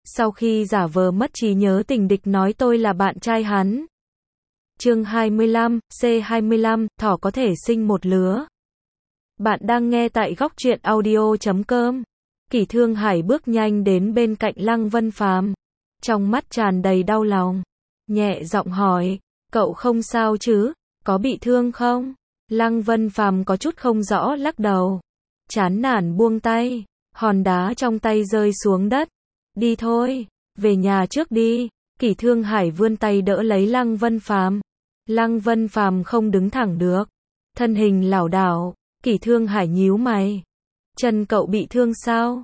sau khi giả vờ mất trí nhớ tình địch nói tôi là bạn trai hắn. Chương 25, C25, thỏ có thể sinh một lứa. Bạn đang nghe tại góc truyện audio.com. Kỷ Thương Hải bước nhanh đến bên cạnh Lăng Vân Phàm, trong mắt tràn đầy đau lòng, nhẹ giọng hỏi, cậu không sao chứ, có bị thương không? Lăng Vân Phàm có chút không rõ lắc đầu, chán nản buông tay, hòn đá trong tay rơi xuống đất. Đi thôi, về nhà trước đi. Kỷ Thương Hải vươn tay đỡ lấy Lăng Vân Phàm. Lăng Vân Phàm không đứng thẳng được, thân hình lảo đảo. Kỷ Thương Hải nhíu mày, chân cậu bị thương sao?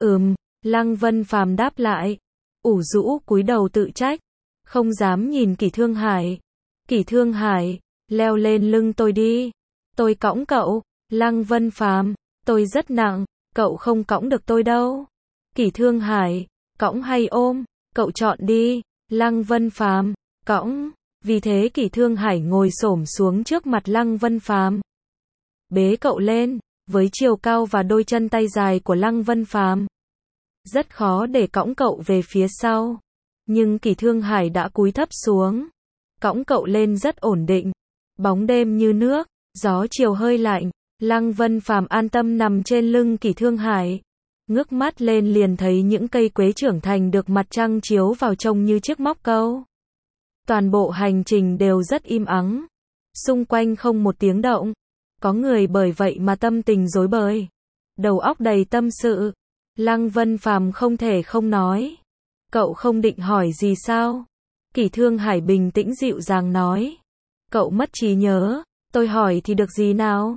Lăng Vân Phàm đáp lại, ủ rũ cúi đầu tự trách, không dám nhìn Kỷ Thương Hải. Kỷ Thương Hải, leo lên lưng tôi đi, tôi cõng cậu. Lăng Vân Phàm, tôi rất nặng, cậu không cõng được tôi đâu. Kỷ Thương Hải, cõng hay ôm, cậu chọn đi. Lăng Vân Phàm, cõng. Vì thế Kỷ Thương Hải ngồi xổm xuống trước mặt Lăng Vân Phàm, bế cậu lên. Với chiều cao và đôi chân tay dài của Lăng Vân Phàm, rất khó để cõng cậu về phía sau. Nhưng Kỷ Thương Hải đã cúi thấp xuống, cõng cậu lên rất ổn định. Bóng đêm như nước, gió chiều hơi lạnh, Lăng Vân Phàm an tâm nằm trên lưng Kỷ Thương Hải. Ngước mắt lên liền thấy những cây quế trưởng thành được mặt trăng chiếu vào trông như chiếc móc câu. Toàn bộ hành trình đều rất im ắng, xung quanh không một tiếng động. Có người bởi vậy mà tâm tình rối bời, đầu óc đầy tâm sự. Lăng Vân Phàm không thể không nói, cậu không định hỏi gì sao? Kỷ Thương Hải bình tĩnh dịu dàng nói, cậu mất trí nhớ, tôi hỏi thì được gì nào?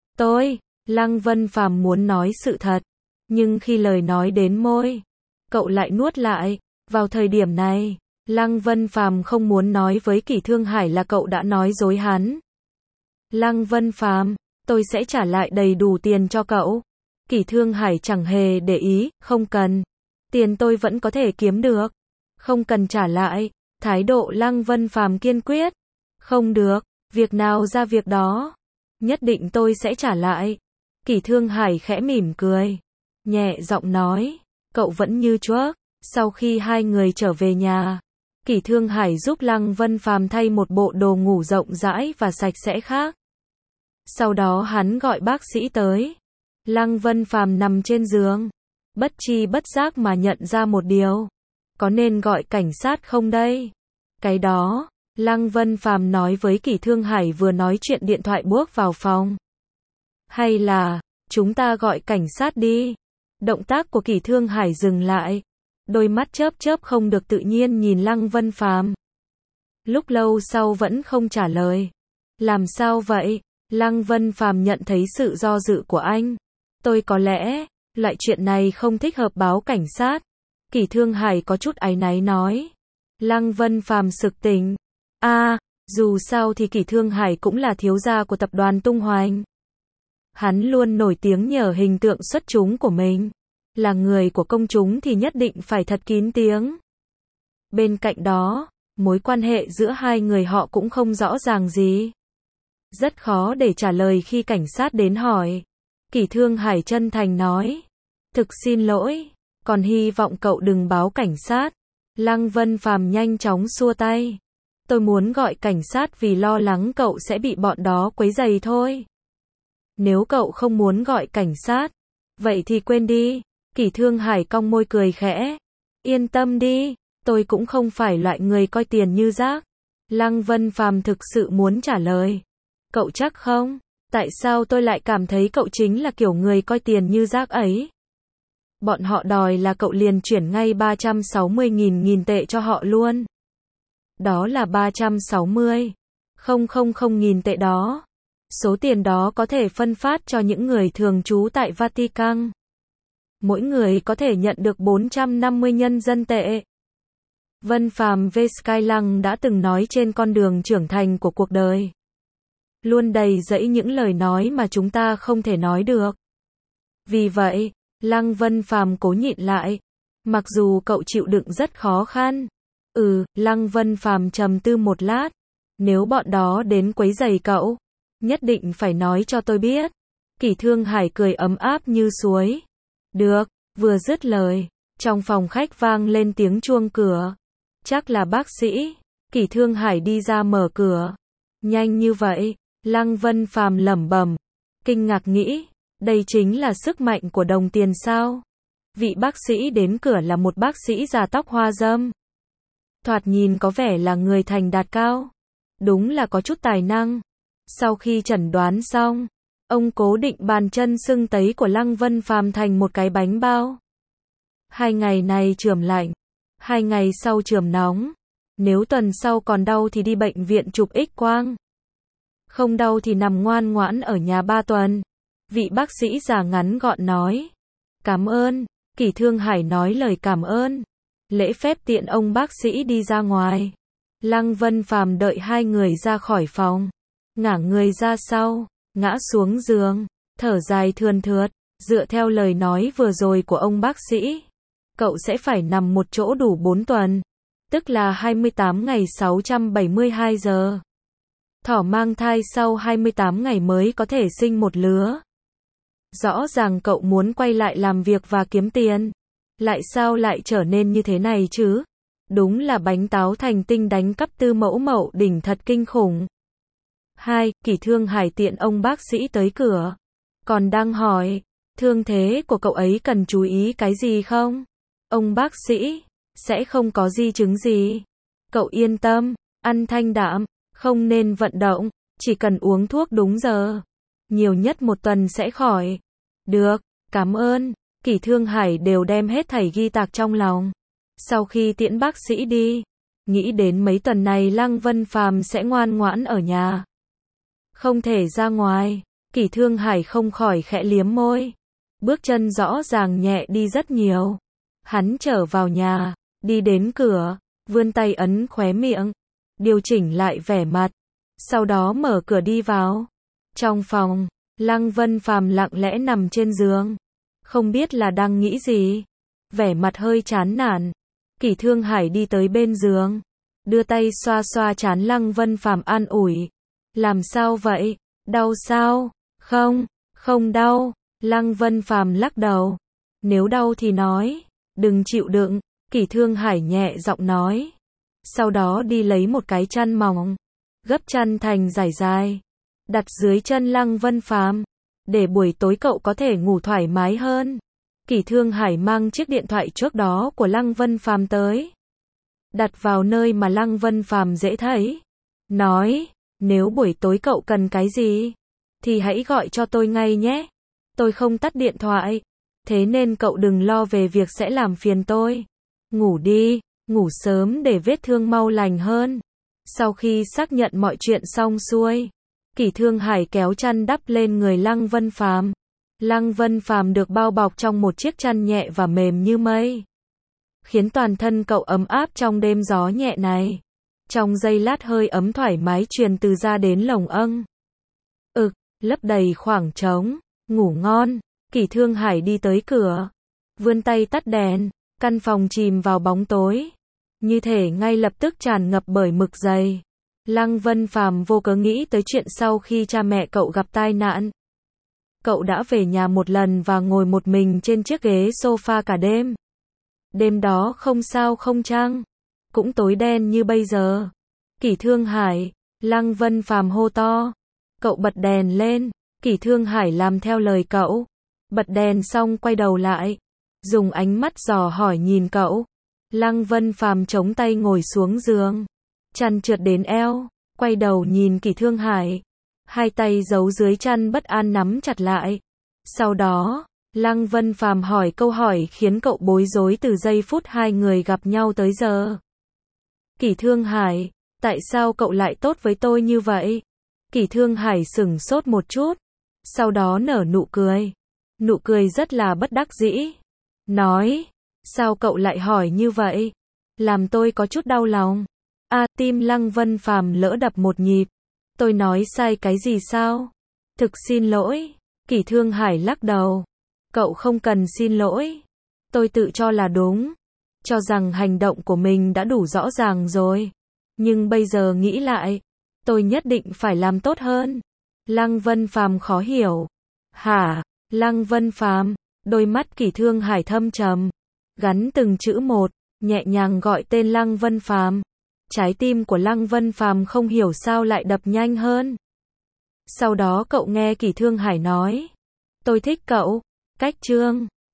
Lăng Vân Phàm muốn nói sự thật, nhưng khi lời nói đến môi, cậu lại nuốt lại. Vào thời điểm này, Lăng Vân Phàm không muốn nói với Kỷ Thương Hải là cậu đã nói dối hắn. Lăng Vân Phàm, tôi sẽ trả lại đầy đủ tiền cho cậu. Kỷ Thương Hải chẳng hề để ý, không cần. Tiền tôi vẫn có thể kiếm được. Không cần trả lại. Thái độ Lăng Vân Phàm kiên quyết. Không được, việc nào ra việc đó. Nhất định tôi sẽ trả lại. Kỷ Thương Hải khẽ mỉm cười, nhẹ giọng nói, cậu vẫn như trước. Sau khi hai người trở về nhà, Kỷ Thương Hải giúp Lăng Vân Phàm thay một bộ đồ ngủ rộng rãi và sạch sẽ khác. Sau đó hắn gọi bác sĩ tới. Lăng Vân Phàm nằm trên giường, bất tri bất giác mà nhận ra một điều. Có nên gọi cảnh sát không đây? Cái đó, Lăng Vân Phàm nói với Kỷ Thương Hải vừa nói chuyện điện thoại bước vào phòng. Hay là, chúng ta gọi cảnh sát đi. Động tác của Kỷ Thương Hải dừng lại. Đôi mắt chớp chớp không được tự nhiên nhìn Lăng Vân Phàm. Lúc lâu sau vẫn không trả lời. Làm sao vậy? Lăng Vân Phàm nhận thấy sự do dự của anh. Tôi có lẽ, loại chuyện này không thích hợp báo cảnh sát. Kỷ Thương Hải có chút áy náy nói. Lăng Vân Phàm sực tỉnh. Dù sao thì Kỷ Thương Hải cũng là thiếu gia của tập đoàn Tung Hoành. Hắn luôn nổi tiếng nhờ hình tượng xuất chúng của mình. Là người của công chúng thì nhất định phải thật kín tiếng. Bên cạnh đó, mối quan hệ giữa hai người họ cũng không rõ ràng gì. Rất khó để trả lời khi cảnh sát đến hỏi. Kỷ Thương Hải chân thành nói, thực xin lỗi, còn hy vọng cậu đừng báo cảnh sát. Lăng Vân Phàm nhanh chóng xua tay. Tôi muốn gọi cảnh sát vì lo lắng cậu sẽ bị bọn đó quấy rầy thôi. Nếu cậu không muốn gọi cảnh sát, vậy thì quên đi. Kỷ Thương Hải cong môi cười khẽ. Yên tâm đi, tôi cũng không phải loại người coi tiền như rác. Lăng Vân Phàm thực sự muốn trả lời. Cậu chắc không? Tại sao tôi lại cảm thấy cậu chính là kiểu người coi tiền như rác ấy? Bọn họ đòi là cậu liền chuyển ngay 360.000 tệ cho họ luôn. Đó là 360.000 tệ đó. Số tiền đó có thể phân phát cho những người thường trú tại Vatican. Mỗi người có thể nhận được 450 nhân dân tệ. Vân Phàm v Skylang đã từng nói trên con đường trưởng thành của cuộc đời. Luôn đầy dẫy những lời nói mà chúng ta không thể nói được. Vì vậy, Lăng Vân Phàm cố nhịn lại. Mặc dù cậu chịu đựng rất khó khăn. Lăng Vân Phàm trầm tư một lát. Nếu bọn đó đến quấy rầy cậu, nhất định phải nói cho tôi biết. Kỷ Thương Hải cười ấm áp như suối. Được, vừa dứt lời, Trong phòng khách vang lên tiếng chuông cửa. Chắc là bác sĩ. Kỷ Thương Hải đi ra mở cửa. Nhanh như vậy, Lăng Vân Phàm lẩm bẩm, kinh ngạc nghĩ, đây chính là sức mạnh của đồng tiền sao? Vị bác sĩ đến cửa là một bác sĩ già tóc hoa râm. Thoạt nhìn có vẻ là người thành đạt cao. Đúng là có chút tài năng. Sau khi chẩn đoán xong, ông cố định bàn chân sưng tấy của Lăng Vân Phàm thành một cái bánh bao. 2 ngày này chườm lạnh, 2 ngày sau chườm nóng. Nếu tuần sau còn đau thì đi bệnh viện chụp X-quang. Không đau thì nằm ngoan ngoãn ở nhà 3 tuần. Vị bác sĩ già ngắn gọn nói. Cảm ơn. Kỷ Thương Hải nói lời cảm ơn. Lễ phép tiện ông bác sĩ đi ra ngoài. Lăng Vân Phàm đợi hai người ra khỏi phòng. Ngả người ra sau, ngã xuống giường, thở dài thườn thượt. Dựa theo lời nói vừa rồi của ông bác sĩ, cậu sẽ phải nằm một chỗ đủ 4 tuần. Tức là 28 ngày 672 giờ. Thỏ mang thai sau 28 ngày mới có thể sinh một lứa. Rõ ràng cậu muốn quay lại làm việc và kiếm tiền. Lại sao lại trở nên như thế này chứ? Đúng là bánh táo thành tinh đánh cắp Tư Mẫu Mậu đỉnh thật kinh khủng. 2. Kỷ Thương Hải tiện ông bác sĩ tới cửa. Còn đang hỏi, thương thế của cậu ấy cần chú ý cái gì không? Ông bác sĩ, sẽ không có di chứng gì. Cậu yên tâm, ăn thanh đạm, không nên vận động, chỉ cần uống thuốc đúng giờ. Nhiều nhất 1 tuần sẽ khỏi. Được, cảm ơn. Kỷ Thương Hải đều đem hết thảy ghi tạc trong lòng. Sau khi tiễn bác sĩ đi, nghĩ đến mấy tuần này Lăng Vân Phàm sẽ ngoan ngoãn ở nhà. Không thể ra ngoài, Kỷ Thương Hải không khỏi khẽ liếm môi. Bước chân rõ ràng nhẹ đi rất nhiều. Hắn trở vào nhà, đi đến cửa, vươn tay ấn khóe miệng, điều chỉnh lại vẻ mặt, sau đó mở cửa đi vào. Trong phòng, Lăng Vân Phàm lặng lẽ nằm trên giường, không biết là đang nghĩ gì, vẻ mặt hơi chán nản. Kỷ Thương Hải đi tới bên giường, đưa tay xoa xoa trán Lăng Vân Phàm an ủi. Làm sao vậy? Đau sao? Không, không đau. Lăng Vân Phàm lắc đầu. Nếu đau thì nói, đừng chịu đựng. Kỷ Thương Hải nhẹ giọng nói. Sau đó đi lấy một cái chăn mỏng, gấp chăn thành dải dài, đặt dưới chân Lăng Vân Phàm, để buổi tối cậu có thể ngủ thoải mái hơn. Kỷ Thương Hải mang chiếc điện thoại trước đó của Lăng Vân Phàm tới, đặt vào nơi mà Lăng Vân Phàm dễ thấy. Nói, nếu buổi tối cậu cần cái gì, thì hãy gọi cho tôi ngay nhé. Tôi không tắt điện thoại, thế nên cậu đừng lo về việc sẽ làm phiền tôi. Ngủ đi, ngủ sớm để vết thương mau lành hơn. Sau khi xác nhận mọi chuyện xong xuôi, Kỷ Thương Hải kéo chăn đắp lên người Lăng Vân Phàm. Lăng Vân Phàm được bao bọc trong một chiếc chăn nhẹ và mềm như mây, khiến toàn thân cậu ấm áp trong đêm gió nhẹ này. Trong giây lát hơi ấm thoải mái truyền từ da đến lồng âng. Lấp đầy khoảng trống. Ngủ ngon. Kỷ Thương Hải đi tới cửa, vươn tay tắt đèn, căn phòng chìm vào bóng tối, như thể ngay lập tức tràn ngập bởi mực dày. Lăng Vân Phàm vô cớ nghĩ tới chuyện sau khi cha mẹ cậu gặp tai nạn. Cậu đã về nhà một lần và ngồi một mình trên chiếc ghế sofa cả đêm. Đêm đó không sao không trăng, cũng tối đen như bây giờ. Kỷ Thương Hải, Lăng Vân Phàm hô to. Cậu bật đèn lên. Kỷ Thương Hải làm theo lời cậu. Bật đèn xong quay đầu lại, dùng ánh mắt dò hỏi nhìn cậu. Lăng Vân Phàm chống tay ngồi xuống giường, chăn trượt đến eo, quay đầu nhìn Kỷ Thương Hải. Hai tay giấu dưới chăn bất an nắm chặt lại. Sau đó, Lăng Vân Phàm hỏi câu hỏi khiến cậu bối rối từ giây phút hai người gặp nhau tới giờ. Kỷ Thương Hải, tại sao cậu lại tốt với tôi như vậy? Kỷ Thương Hải sửng sốt một chút, sau đó nở nụ cười. Nụ cười rất là bất đắc dĩ. Nói, sao cậu lại hỏi như vậy? Làm tôi có chút đau lòng. Tim Lăng Vân Phàm lỡ đập một nhịp. Tôi nói sai cái gì sao? Thực xin lỗi. Kỷ Thương Hải lắc đầu. Cậu không cần xin lỗi. Tôi tự cho là đúng. Cho rằng hành động của mình đã đủ rõ ràng rồi. Nhưng bây giờ nghĩ lại, tôi nhất định phải làm tốt hơn. Lăng Vân Phàm khó hiểu. Hả? Lăng Vân Phàm, đôi mắt Kỷ Thương Hải thâm trầm. gắn từng chữ một, nhẹ nhàng gọi tên Lăng Vân Phàm. Trái tim của Lăng Vân Phàm không hiểu sao lại đập nhanh hơn. Sau đó cậu nghe Kỷ Thương Hải nói, tôi thích cậu. Cách chương